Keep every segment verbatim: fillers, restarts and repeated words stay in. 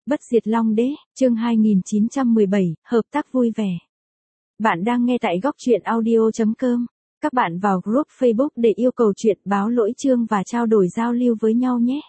Bất diệt Long Đế, chương hai nghìn chín trăm mười bảy, hợp tác vui vẻ. Bạn đang nghe tại góc truyện audio chấm com. Các bạn vào group Facebook để yêu cầu chuyện báo lỗi chương và trao đổi giao lưu với nhau nhé.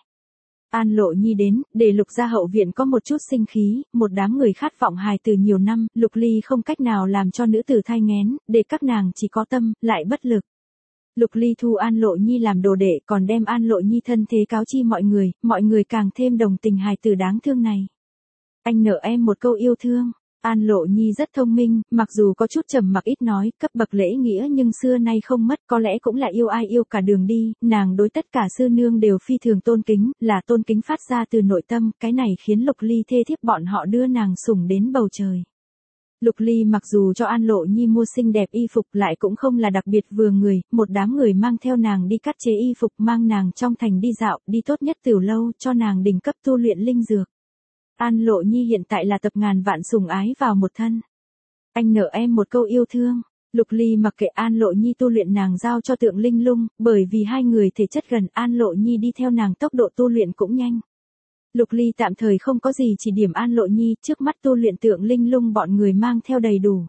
An Lộ Nhi đến, để Lục gia hậu viện có một chút sinh khí, một đám người khát vọng hài từ nhiều năm, Lục Ly không cách nào làm cho nữ tử thai nghén, để các nàng chỉ có tâm, lại bất lực. Lục Ly thu An Lộ Nhi làm đồ đệ, còn đem An Lộ Nhi thân thế cáo chi mọi người, mọi người càng thêm đồng tình hài tử đáng thương này. Anh nợ em một câu yêu thương. An Lộ Nhi rất thông minh, mặc dù có chút trầm mặc ít nói, cấp bậc lễ nghĩa nhưng xưa nay không mất, có lẽ cũng là yêu ai yêu cả đường đi, nàng đối tất cả sư nương đều phi thường tôn kính, là tôn kính phát ra từ nội tâm, cái này khiến Lục Ly thê thiếp bọn họ đưa nàng sủng đến bầu trời. Lục Ly mặc dù cho An Lộ Nhi mua xinh đẹp y phục lại cũng không là đặc biệt vừa người, một đám người mang theo nàng đi cắt chế y phục, mang nàng trong thành đi dạo, đi tốt nhất tiểu lâu, cho nàng đỉnh cấp tu luyện linh dược. An Lộ Nhi hiện tại là tập ngàn vạn sủng ái vào một thân. Anh nợ em một câu yêu thương. Lục Ly mặc kệ An Lộ Nhi tu luyện, nàng giao cho Tượng Linh Lung, bởi vì hai người thể chất gần, An Lộ Nhi đi theo nàng tốc độ tu luyện cũng nhanh. Lục Ly tạm thời không có gì chỉ điểm An Lộ Nhi, trước mắt tu luyện Tượng Linh Lung bọn người mang theo đầy đủ.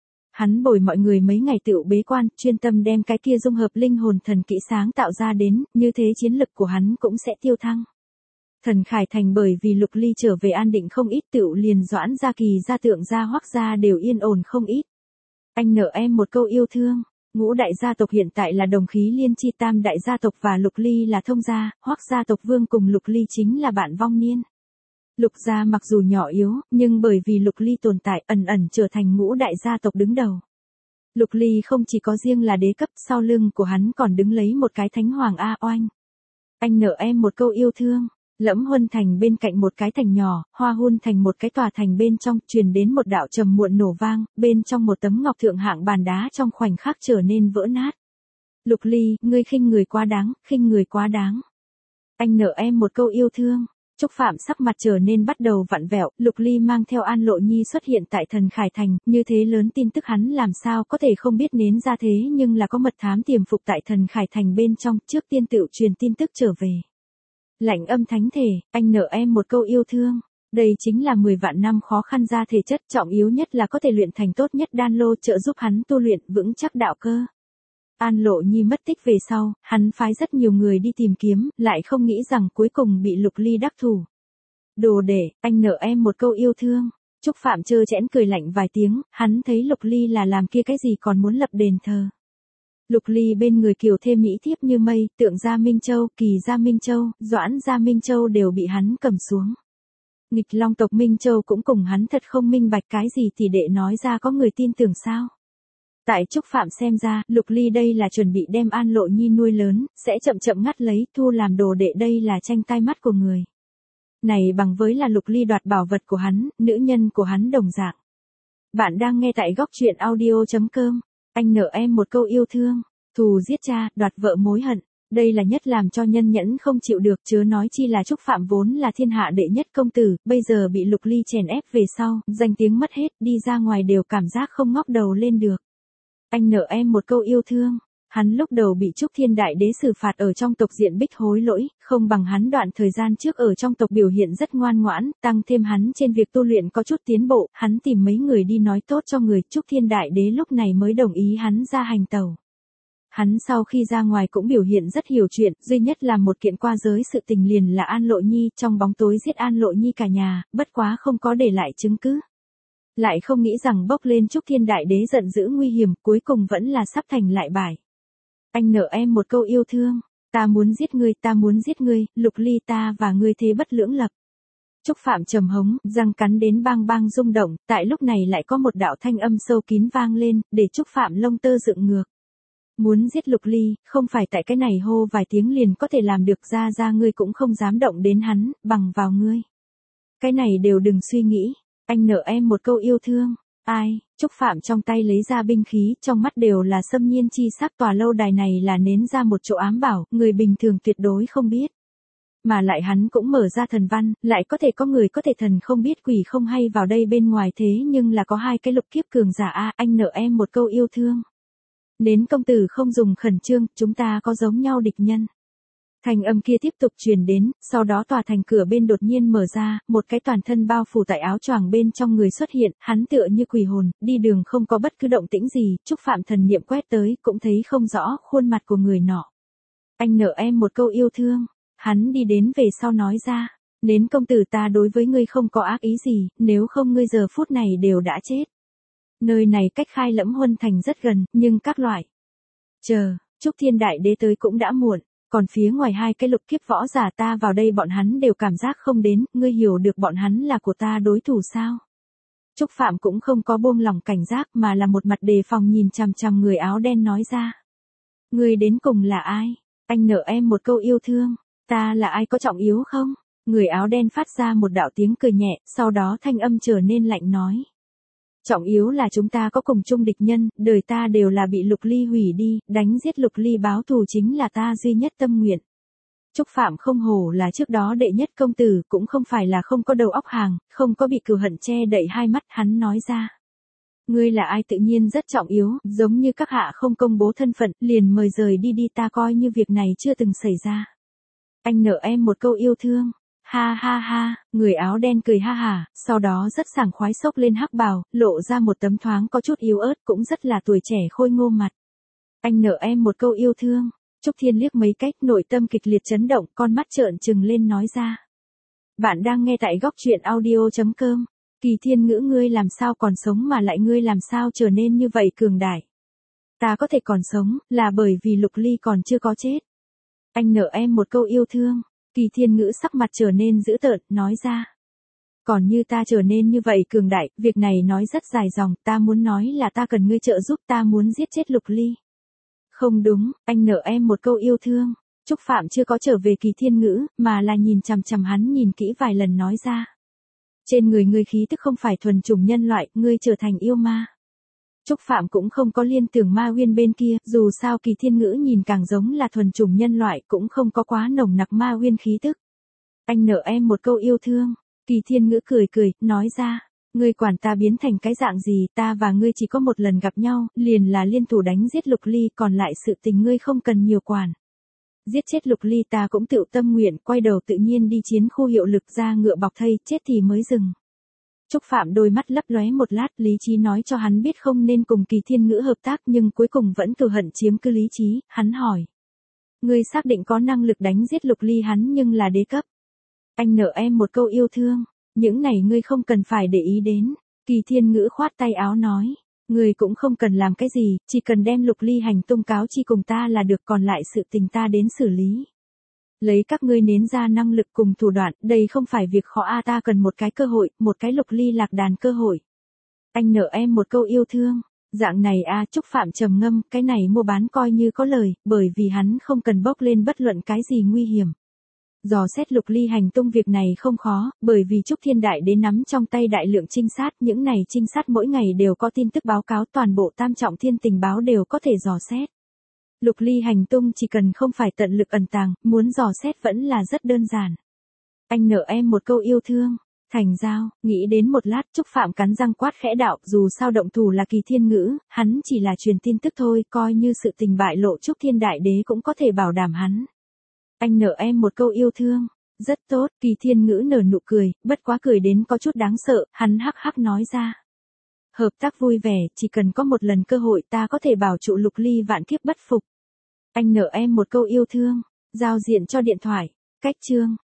Hắn bồi mọi người mấy ngày tựu bế quan, chuyên tâm đem cái kia dung hợp linh hồn thần kỹ sáng tạo ra đến, như thế chiến lực của hắn cũng sẽ tiêu thăng. Thần Khải Thành bởi vì Lục Ly trở về an định không ít, tựu liền Doãn gia Kỳ gia Tượng gia Hoắc gia đều yên ổn không ít. Anh nợ em một câu yêu thương. Ngũ đại gia tộc hiện tại là đồng khí liên chi, tam đại gia tộc và Lục Ly là thông gia, Hoắc gia tộc vương cùng Lục Ly chính là bạn vong niên. Lục gia mặc dù nhỏ yếu, nhưng bởi vì Lục Ly tồn tại, ẩn ẩn trở thành ngũ đại gia tộc đứng đầu. Lục Ly không chỉ có riêng là đế cấp, sau lưng của hắn còn đứng lấy một cái thánh hoàng A Oanh. Anh nợ em một câu yêu thương. Lẫm Huân thành bên cạnh một cái thành nhỏ, Hoa Hun thành một cái tòa thành bên trong, truyền đến một đạo trầm muộn nổ vang, bên trong một tấm ngọc thượng hạng bàn đá trong khoảnh khắc trở nên vỡ nát. Lục Ly, ngươi khinh người quá đáng, khinh người quá đáng. Anh nợ em một câu yêu thương. Trúc Phạm sắc mặt trở nên bắt đầu vặn vẹo, Lục Ly mang theo An Lộ Nhi xuất hiện tại Thần Khải Thành, như thế lớn tin tức hắn làm sao có thể không biết nến ra thế, nhưng là có mật thám tiềm phục tại Thần Khải Thành bên trong, trước tiên tựu truyền tin tức trở về. Lạnh âm thánh thể, anh nợ em một câu yêu thương. Đây chính là mười vạn năm khó khăn ra thể chất, trọng yếu nhất là có thể luyện thành tốt nhất đan lô, trợ giúp hắn tu luyện vững chắc đạo cơ. An Lộ Nhi mất tích về sau, hắn phái rất nhiều người đi tìm kiếm, lại không nghĩ rằng cuối cùng bị Lục Ly đắc thủ. Đồ đệ, anh nợ em một câu yêu thương. Trúc Phạm trơ chẽn cười lạnh vài tiếng, hắn thấy Lục Ly là làm kia cái gì còn muốn lập đền thờ. Lục Ly bên người kiều thêm mỹ thiếp như mây, Tượng gia Minh Châu, Kỳ gia Minh Châu, Doãn gia Minh Châu đều bị hắn cầm xuống. Nghịch Long tộc Minh Châu cũng cùng hắn thật không minh bạch cái gì thì đệ nói ra có người tin tưởng sao. Tại Trúc Phạm xem ra, Lục Ly đây là chuẩn bị đem An Lộ Nhi nuôi lớn, sẽ chậm chậm ngắt lấy, thu làm đồ đệ, đây là tranh tai mắt của người. Này bằng với là Lục Ly đoạt bảo vật của hắn, nữ nhân của hắn đồng dạng. Bạn đang nghe tại góc truyện audio chấm com. Anh nợ em một câu yêu thương. Thù giết cha, đoạt vợ mối hận. Đây là nhất làm cho nhân nhẫn không chịu được, chớ nói chi là Trúc Phạm vốn là thiên hạ đệ nhất công tử, bây giờ bị Lục Ly chèn ép về sau, danh tiếng mất hết, đi ra ngoài đều cảm giác không ngóc đầu lên được. Anh nợ em một câu yêu thương. Hắn lúc đầu bị Trúc Thiên Đại Đế xử phạt ở trong tộc diện bích hối lỗi, không bằng hắn đoạn thời gian trước ở trong tộc biểu hiện rất ngoan ngoãn, tăng thêm hắn trên việc tu luyện có chút tiến bộ, hắn tìm mấy người đi nói tốt cho người, Trúc Thiên Đại Đế lúc này mới đồng ý hắn ra hành tẩu. Hắn sau khi ra ngoài cũng biểu hiện rất hiểu chuyện, duy nhất là một kiện qua giới sự tình liền là An Lộ Nhi, trong bóng tối giết An Lộ Nhi cả nhà, bất quá không có để lại chứng cứ. Lại không nghĩ rằng bốc lên Trúc Thiên Đại Đế giận dữ nguy hiểm, cuối cùng vẫn là sắp thành lại bại. Anh nợ em một câu yêu thương. Ta muốn giết ngươi, ta muốn giết ngươi, Lục Ly, ta và ngươi thế bất lưỡng lập. Trúc Phạm trầm hống, răng cắn đến bang bang rung động, tại lúc này lại có một đạo thanh âm sâu kín vang lên, để Trúc Phạm lông tơ dựng ngược. Muốn giết Lục Ly, không phải tại cái này hô vài tiếng liền có thể làm được, ra ra ngươi cũng không dám động đến hắn, bằng vào ngươi. Cái này đều đừng suy nghĩ, anh nợ em một câu yêu thương. Ai? Trúc Phạm trong tay lấy ra binh khí, trong mắt đều là xâm nhiên chi sắc, tòa lâu đài này là nến ra một chỗ ám bảo, người bình thường tuyệt đối không biết. Mà lại hắn cũng mở ra thần văn, lại có thể có người có thể thần không biết quỷ không hay vào đây bên ngoài, thế nhưng là có hai cái lục kiếp cường giả a, anh nợ em một câu yêu thương. Nến công tử không dùng khẩn trương, chúng ta có giống nhau địch nhân. Thanh âm kia tiếp tục truyền đến, sau đó tòa thành cửa bên đột nhiên mở ra, một cái toàn thân bao phủ tại áo choàng bên trong người xuất hiện, hắn tựa như quỷ hồn, đi đường không có bất cứ động tĩnh gì, Trúc Phạm thần niệm quét tới, cũng thấy không rõ khuôn mặt của người nọ. Anh nợ em một câu yêu thương, hắn đi đến về sau nói ra, Nến công tử ta đối với ngươi không có ác ý gì, nếu không ngươi giờ phút này đều đã chết. Nơi này cách Khai Lẫm Huân Thành rất gần, nhưng các loại. Chờ, Trúc Thiên Đại Đế tới cũng đã muộn. Còn phía ngoài hai cái lục kiếp võ giả ta vào đây bọn hắn đều cảm giác không đến, ngươi hiểu được bọn hắn là của ta đối thủ sao? Trúc Phạm cũng không có buông lỏng cảnh giác mà là một mặt đề phòng nhìn chằm chằm người áo đen nói ra. Ngươi đến cùng là ai? Anh nợ em một câu yêu thương, ta là ai có trọng yếu không? Người áo đen phát ra một đạo tiếng cười nhẹ, sau đó thanh âm trở nên lạnh nói. Trọng yếu là chúng ta có cùng chung địch nhân, đời ta đều là bị Lục Ly hủy đi, đánh giết Lục Ly báo thù chính là ta duy nhất tâm nguyện. Trúc Phạm không hổ là trước đó đệ nhất công tử, cũng không phải là không có đầu óc hàng, không có bị cừu hận che đậy hai mắt, hắn nói ra. Ngươi là ai tự nhiên rất trọng yếu, giống như các hạ không công bố thân phận, liền mời rời đi đi, ta coi như việc này chưa từng xảy ra. Anh nợ em một câu yêu thương. Ha ha ha, người áo đen cười ha hả, sau đó rất sảng khoái xốc lên hắc bào, lộ ra một tấm thoáng có chút yếu ớt, cũng rất là tuổi trẻ khôi ngô mặt. Anh nợ em một câu yêu thương. Trúc Thiên liếc mấy cách, nội tâm kịch liệt chấn động, con mắt trợn trừng lên nói ra. Bạn đang nghe tại góc truyện audio chấm com. Kỳ Thiên Ngữ, ngươi làm sao còn sống mà lại ngươi làm sao trở nên như vậy cường đại? Ta có thể còn sống, là bởi vì Lục Ly còn chưa có chết. Anh nợ em một câu yêu thương. Kỳ Thiên Ngữ sắc mặt trở nên dữ tợn, nói ra. Còn như ta trở nên như vậy cường đại, việc này nói rất dài dòng, ta muốn nói là ta cần ngươi trợ giúp, ta muốn giết chết Lục Ly. Không đúng, anh nợ em một câu yêu thương. Trúc Phạm chưa có trở về Kỳ Thiên Ngữ, mà là nhìn chằm chằm hắn nhìn kỹ vài lần nói ra. Trên người ngươi khí tức không phải thuần chủng nhân loại, ngươi trở thành yêu ma. Trúc Phạm cũng không có liên tưởng ma huyên bên kia, dù sao Kỳ Thiên Ngữ nhìn càng giống là thuần chủng nhân loại, cũng không có quá nồng nặc ma huyên khí tức. Anh nợ em một câu yêu thương. Kỳ Thiên Ngữ cười cười, nói ra, ngươi quản ta biến thành cái dạng gì, ta và ngươi chỉ có một lần gặp nhau, liền là liên thủ đánh giết Lục Ly, còn lại sự tình ngươi không cần nhiều quản. Giết chết Lục Ly ta cũng tự tâm nguyện, quay đầu tự nhiên đi chiến khu hiệu lực ra ngựa bọc thây, chết thì mới dừng. Trúc Phạm đôi mắt lấp lóe một lát, lý trí nói cho hắn biết không nên cùng Kỳ Thiên Ngữ hợp tác, nhưng cuối cùng vẫn cừu hận chiếm cứ lý trí, hắn hỏi. Ngươi xác định có năng lực đánh giết Lục Ly hắn nhưng là đế cấp. Anh nợ em một câu yêu thương, những này ngươi không cần phải để ý đến. Kỳ Thiên Ngữ khoát tay áo nói. Ngươi cũng không cần làm cái gì, chỉ cần đem Lục Ly hành tung cáo chi cùng ta là được, còn lại sự tình ta đến xử lý. Lấy các ngươi nến ra năng lực cùng thủ đoạn, đây không phải việc khó a, ta cần một cái cơ hội, một cái Lục Ly lạc đàn cơ hội. Anh nợ em một câu yêu thương, dạng này a. Trúc Phạm trầm ngâm, cái này mua bán coi như có lời, bởi vì hắn không cần bốc lên bất luận cái gì nguy hiểm. Dò xét Lục Ly hành tung việc này không khó, bởi vì Trúc Thiên Đại Đế nắm trong tay đại lượng trinh sát, những này trinh sát mỗi ngày đều có tin tức báo cáo, toàn bộ Tam Trọng Thiên tình báo đều có thể dò xét. Lục Ly hành tung chỉ cần không phải tận lực ẩn tàng, muốn dò xét vẫn là rất đơn giản. Anh nợ em một câu yêu thương. Thành giao, nghĩ đến một lát, Trúc Phạm cắn răng quát khẽ đạo, dù sao động thủ là Kỳ Thiên Ngữ, hắn chỉ là truyền tin tức thôi, coi như sự tình bại lộ Trúc Thiên Đại Đế cũng có thể bảo đảm hắn. Anh nợ em một câu yêu thương. Rất tốt, Kỳ Thiên Ngữ nở nụ cười, bất quá cười đến có chút đáng sợ, hắn hắc hắc nói ra. Hợp tác vui vẻ, chỉ cần có một lần cơ hội ta có thể bảo trụ Lục Ly vạn kiếp bất phục. Anh nợ em một câu yêu thương. Giao diện cho điện thoại. Cách chương.